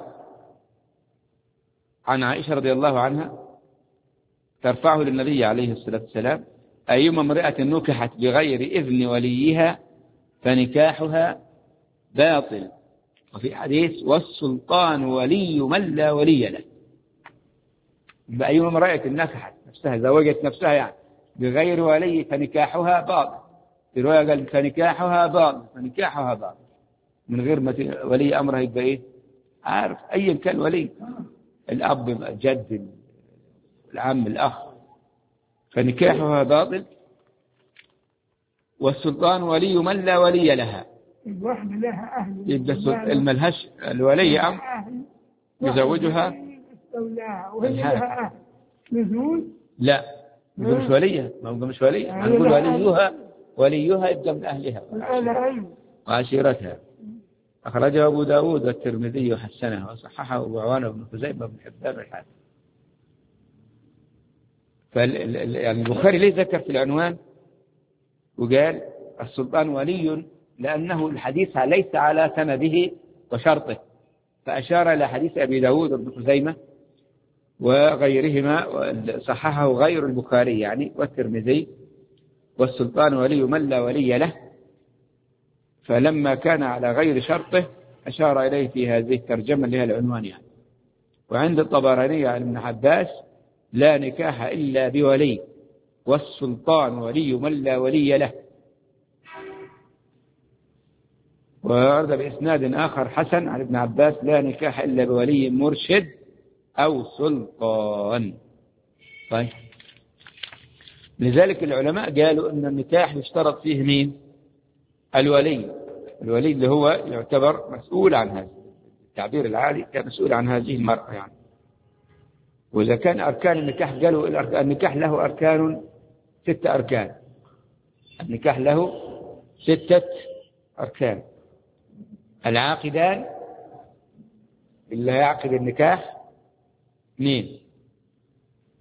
عن عائشة رضي الله عنها ترفعه للنبي عليه الصلاة والسلام: أيما امرأة نكحت بغير إذن وليها فنكاحها باطل. وفي حديث والسلطان ولي من لا ولي له. بأيما امرأة نكحت نفسها، زوجت نفسها يعني بغير ولي فنكاحها باطل. في رواية قال فنكاحها باطل من غير ما ولي أمرها يبقى إيه؟ عارف أيا كان ولي، الأب الجد العم الأخ، فنكاحها باطل. والسلطان ولي من لا ولي لها، الواحدة لها أهل، يبقى الملهش الولي أم يزوجها وهي لها أهل نزول. لا مش وليها، ما هو مش وليها، نقول وليها يبقى من أهلها وعشيرتها. أخرجه أبو داود والترمذي وحسنه وصححه وعوانه بن خزيمة بن حبان الحاكم. يعني البخاري ليه ذكر في العنوان وقال السلطان ولي؟ لأنه الحديث ليس على سنده وشرطه، فأشار إلى حديث أبي داود بن خزيمة وغيرهما، صححه غير البخاري يعني والترمذي، والسلطان ولي من لا ولي له، فلما كان على غير شرطه أشار إليه في هذه الترجمة اللي هي العنوان يعني. وعند الطبراني عن ابن عباس: لا نكاح إلا بولي، والسلطان ولي من لا ولي له. وورد بإسناد آخر حسن عن ابن عباس: لا نكاح إلا بولي مرشد أو سلطان. طيب، لذلك العلماء قالوا أن النكاح يشترط فيه مين؟ الولي اللي هو يعتبر مسؤول عن هذا التعبير العالي، كان مسؤول عن هذه المرأة يعني. وإذا كان أركان النكاح، قالوا النكاح له أركان 6 أركان. النكاح له 6 أركان: العاقدان اللي هيعقد النكاح، 2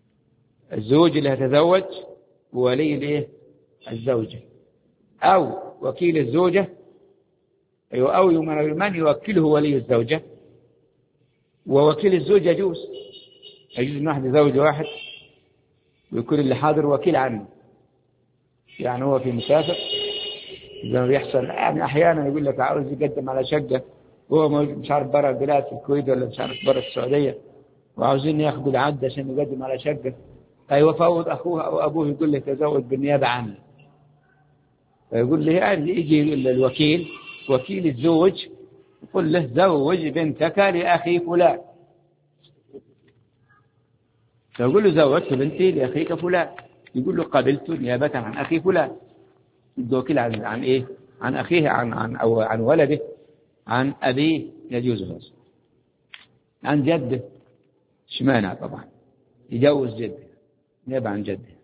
الزوج اللي هيتزوج، وولي الايه؟ الزوجة، أو وكيل الزوجة أو من يوكله ولي الزوجة. ووكيل الزوجة يجوز أن واحد يزوج واحد ويكون اللي حاضر وكيل عنه، يعني هو في مسافر زي ما بيحصل يعني أحيانا يقول لك عاوز يقدم على شقة وهو مش عارف برا البلاد في الكويت ولا مش عارف برا السعودية وعاوزين ياخذوا العد عشان يقدم على شقة، أيوة فوض أخوه أو أبوه يقول له تزوج بالنيابة عنه، فيقول له يعني يجي الوكيل وكيل الزوج يقول له زوج بنتك لأخي فلان، فيقول له زوجت بنتي لأخيك فلان، يقول له قبلت نيابة عن أخي فلان، الوكيل عن إيه؟ عن أخيه أو عن ولده عن أبيه يجوز هذا، عن جده إيش مانع طبعا يجوز جده نيابة عن جده.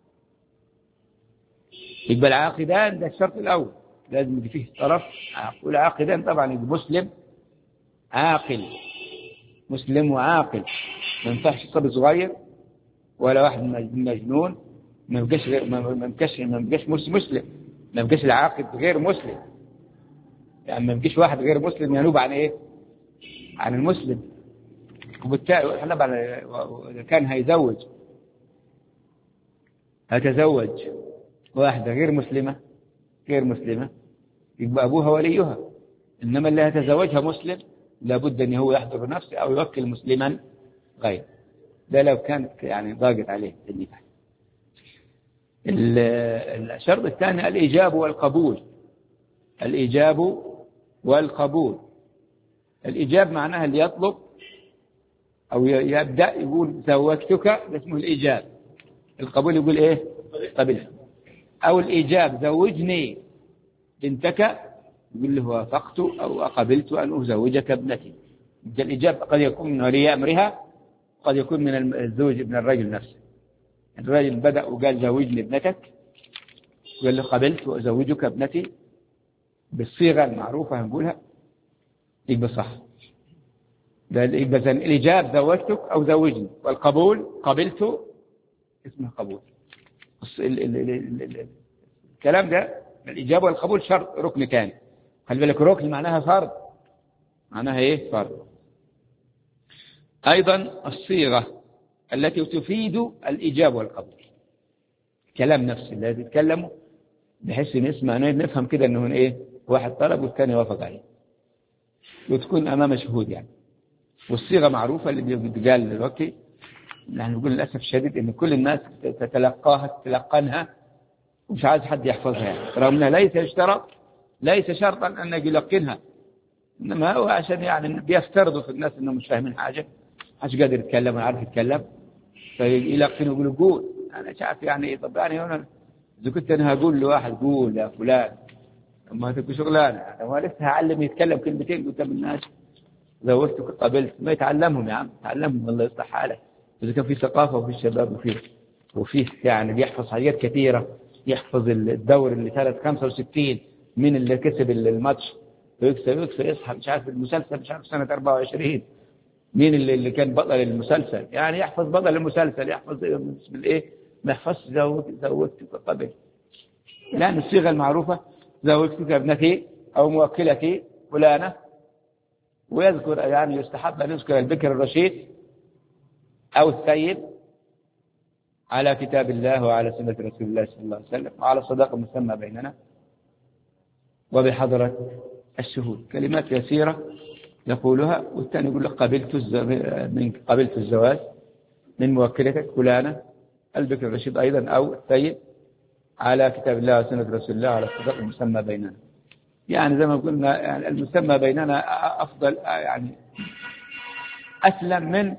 يبقى العاقدان ده الشرط الأول لازم يجي فيه طرف، والعاقدان طبعا يبقى مسلم عاقل، مسلم وعاقل، ما ينفعش صبي صغير ولا واحد مجنون، ما يبقاش مسلم، ما يبقاش العاقد غير مسلم، يعني ما يبقاش واحد غير مسلم ينوب عن ايه؟ عن المسلم. وبالتالي إذا كان هتزوج واحدة غير مسلمة يبقى أبوها وليها، إنما اللي هتزوجها مسلم لابد أن هو يحضر نفسه أو يوكل مسلما غير ده لو كانت يعني ضاقت عليه النكاح. الشرط الثاني الإيجاب والقبول. الإيجاب والقبول، الإيجاب معناها اللي يطلب أو يبدأ يقول زوجتك ده اسمه الإيجاب، القبول يقول إيه؟ قبلها. أو الإيجاب زوجني بنتك يقول له وافقت أو قبلت أن أزوجك ابنتي. الإيجاب قد يكون من ولي أمرها، قد يكون من الزوج من الرجل نفسه، الرجل بدأ وقال زوجني ابنتك قال له قبلت وأزوجك ابنتي بالصيغة المعروفة نقولها يبقى صح. يبقى الإيجاب زوجتك أو زوجني، والقبول قبلت اسمه قبول. الكلام ده الإجابة والقبول شرط ركن ثاني، خلي بالك ركن معناها فرض، معناها إيه؟ فرض. أيضا الصيغة التي تفيد الإجابة والقبول، كلام نفسه الذي يتكلمه بحيث نسمع نفهم كده أنه إيه؟ واحد طلب والثاني وافق عليه وتكون أمام شهود يعني. والصيغة معروفة اللي بيتقال دلوقتي، يعني نقول للأسف الشديد إن كل الناس تتلقنها ومش عايز حد يحفظها يعني. رغم أنها ليس شرطا أنك يلقنها، إنما هو عشان يعني بيفترضوا في الناس إنهم مش فاهمين حاجة، مش قادر يتكلم ولا عارف يتكلم فيلقنوا يقولوا قول. أنا شايف يعني طب يعني هنا إذا كنت أنا هقول لواحد قول يا فلان ما تبقى شغلانة، أنا لسه هعلم يتكلم كلمتين قدام الناس زوجتك قبلت، ما يتعلمهم يا عم، تعلمهم الله يصلح حالك. إذا كان في ثقافة وفي الشباب وفيه يعني بيحفظ حاجات كثيرة، يحفظ الدور اللي ثالث 65 مين اللي كسب الماتش ويكسب يصحى مش عارف المسلسل مش عارف سنة 24 مين اللي كان بطل المسلسل، يعني يحفظ بطل المسلسل، يحفظ اسم الايه، ما يحفظش زوجتك قبل. لأن الصيغة المعروفة زوجتك ابنتي أو موكلتي فلانة، ويذكر يعني يستحب أن يذكر البكر الرشيد أو السيد على كتاب الله وعلى سنة رسول الله صلى الله عليه وسلم وعلى الصداقة المسمى بيننا وبحضرة الشهود. كلمات يسيرة يقولها، والثاني يقول لك قبلت الزواج من موكلتك فلانة البكر الرشيد أيضا أو السيد على كتاب الله وسنة رسول الله وعلى الصداقة المسمى بيننا. يعني زي ما قلنا يعني المسمى بيننا أفضل يعني أسلم من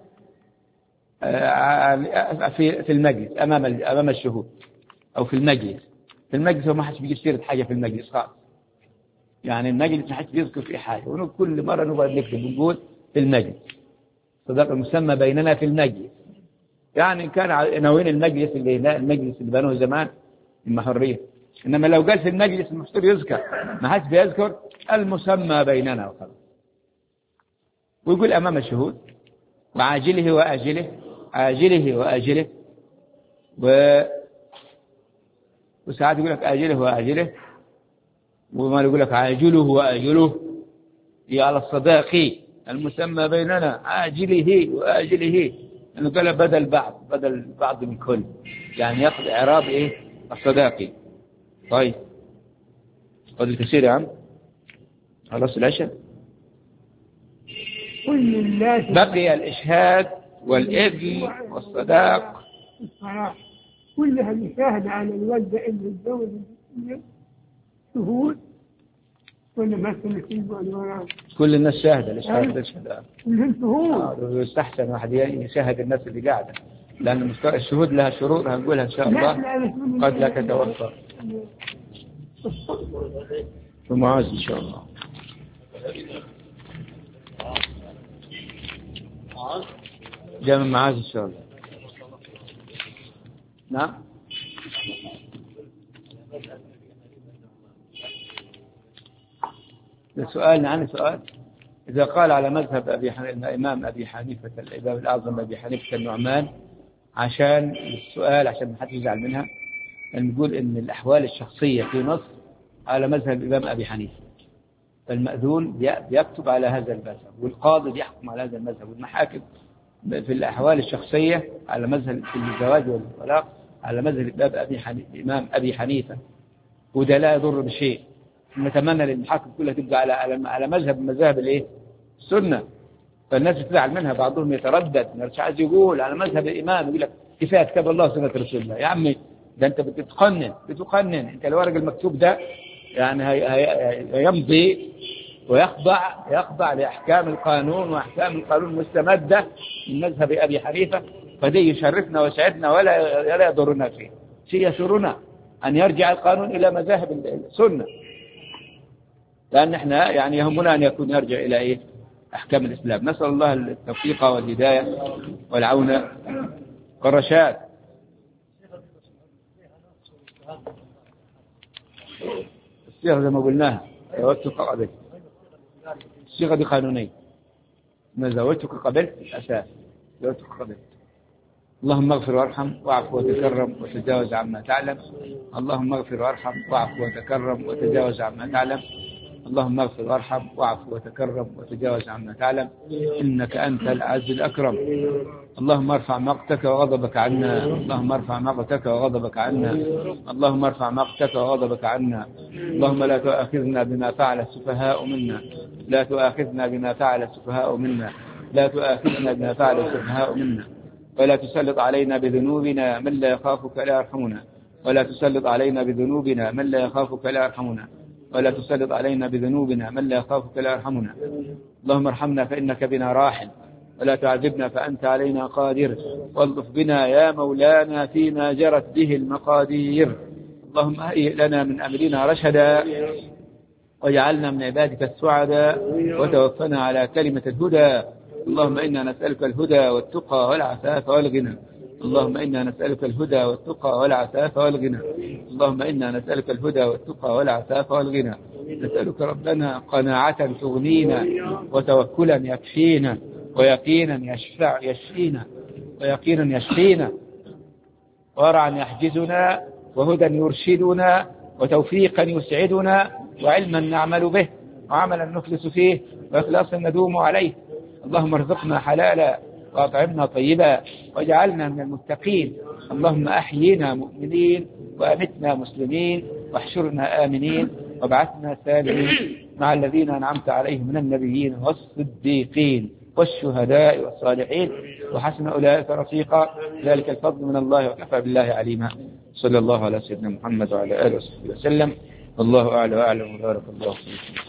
في المجلس أمام الشهود أو في المجلس هو ما حدش بيجيب سيرة حاجة في المجلس خالص، يعني المجلس ما حدش بيذكر فيه حاجة، وكل مرة نقعد نكتب نقول في المجلس صداقة المسمى بيننا في المجلس، يعني كان عناوين المجلس اللي بنوه زمان إما حرية، إنما لو قال في المجلس المفروض يذكر، ما حدش بيذكر المسمى بيننا وخلاص. ويقول أمام الشهود وعاجله وآجله، عاجله وآجله، وساعات يقول لك آجله وآجله، وما يقول لك عاجله وآجله هي على الصداق المسمى بيننا، عاجله وآجله، لأنه قال بدل بعض من كل، يعني يأخذ إعراب إيه الصداقي. طيب قد كثير يا عم خلاص العشاء. بقي الإشهاد والإذن والصداق كلها مشاهدة على الوجه اللي الزوج شهود ولا مثل كل الناس شاهدة. ليش تشهد؟ كلهم شهود. يستحسن واحد يشاهد الناس اللي قاعدة، لأن الشهود لها شروط هنقولها إن شاء الله قد لا تتوفر في معاذ إن شاء الله. جاء من معاذ إن شاء الله. نعم السؤال عن سؤال إذا قال على مذهب الإمام أبي حنيفة الإمام الأعظم أبي حنيفة النعمان، عشان السؤال عشان ما حد يزعل منها، نقول إن الأحوال الشخصية في مصر على مذهب الإمام أبي حنيفة، فالمأذون بيكتب على هذا المذهب، والقاضي بيحكم على هذا المذهب، والمحاكم في الأحوال الشخصية على مذهب في الزواج والطلاق على مذهب الإمام أبي حنيفة، وده لا يضر بشيء. نتمنى للمحاكم كلها تبقى على مذهب مذاهب الايه السنة، فالناس بتزعل منها، بعضهم يتردد مش عايز يقول على مذهب الإمام، يقول لك كفاية كتاب الله وسنة رسول الله. يا عمي ده أنت بتقنن أنت الورق المكتوب ده يعني يمضي ويخضع لأحكام القانون، وأحكام القانون مستمدة من مذهب أبي حنيفة، فدي يشرفنا ويسعدنا ولا يضرنا فيه شيء. يسرنا أن يرجع القانون إلى مذاهب السنة، لأن احنا يعني يهمنا أن يكون يرجع إلى إيه أحكام الإسلام. نسأل الله التوفيق والهداية والعون والرشاد. الصيغة زي ما قلناها زوجتك قبلت، الصيغة دي قانونية، ما زوجتك قبلت الأساس زوجتك قبلت. اللهم اغفر وارحم واعف وتكرم وتجاوز عما تعلم. اللهم اغفر وارحم واعف وتكرم وتجاوز عما تعلم. اللهم اغفر وارحم واعف وتكرم وتجاوز عما تعلم، إنك أنت العز الأكرم. اللهم ارفع مقتك وغضبك عنا. اللهم ارفع مقتك وغضبك عنا. اللهم ارفع مقتك وغضبك عنا. اللهم لا تؤاخذنا بما فعل السفهاء منا. لا تؤاخذنا بما فعل السفهاء منا. لا تؤاخذنا بما فعل السفهاء منا. ولا تسلط علينا بذنوبنا من لا يخافك لا يرحمنا. ولا تسلط علينا بذنوبنا من لا يخافك لا يرحمنا. ولا تسلط علينا بذنوبنا من لا يخافك لا يرحمنا. اللهم ارحمنا فإنك بنا راحم، ولا تعذبنا فأنت علينا قادر، والطف بنا يا مولانا فيما جرت به المقادير. اللهم هيئ لنا من أمرنا رشدا، واجعلنا من عبادك السعداء، وتوفنا على كلمة الهدى. اللهم إنا نسألك الهدى والتقى والعفاف والغنى. اللهم إنا نسألك الهدى والتقى والعفاف والغنى. اللهم إنا نسألك الهدى والتقى والعفاف والغنى. نسألك ربنا قناعة تغنينا، وتوكلا يكفينا، ويقينا يشفينا، ورعا يحجزنا، وهدى يرشدنا، وتوفيقا يسعدنا، وعلما نعمل به، وعملا نخلص فيه، وإخلاصا ندوم عليه. اللهم ارزقنا حلالا وأطعمنا طيبا، واجعلنا من المتقين. اللهم أحيينا مؤمنين، وأمتنا مسلمين، واحشرنا آمنين، وابعثنا سالمين مع الذين أنعمت عليهم من النبيين والصديقين والشهداء والصالحين، وحسن أولئك رفيقا. ذلك الفضل من الله، وكفى بالله عليما. صلى الله على سيدنا محمد وعلى آله وصحبه وسلم. والله أعلى وأعلم، وبارك الله فيكم.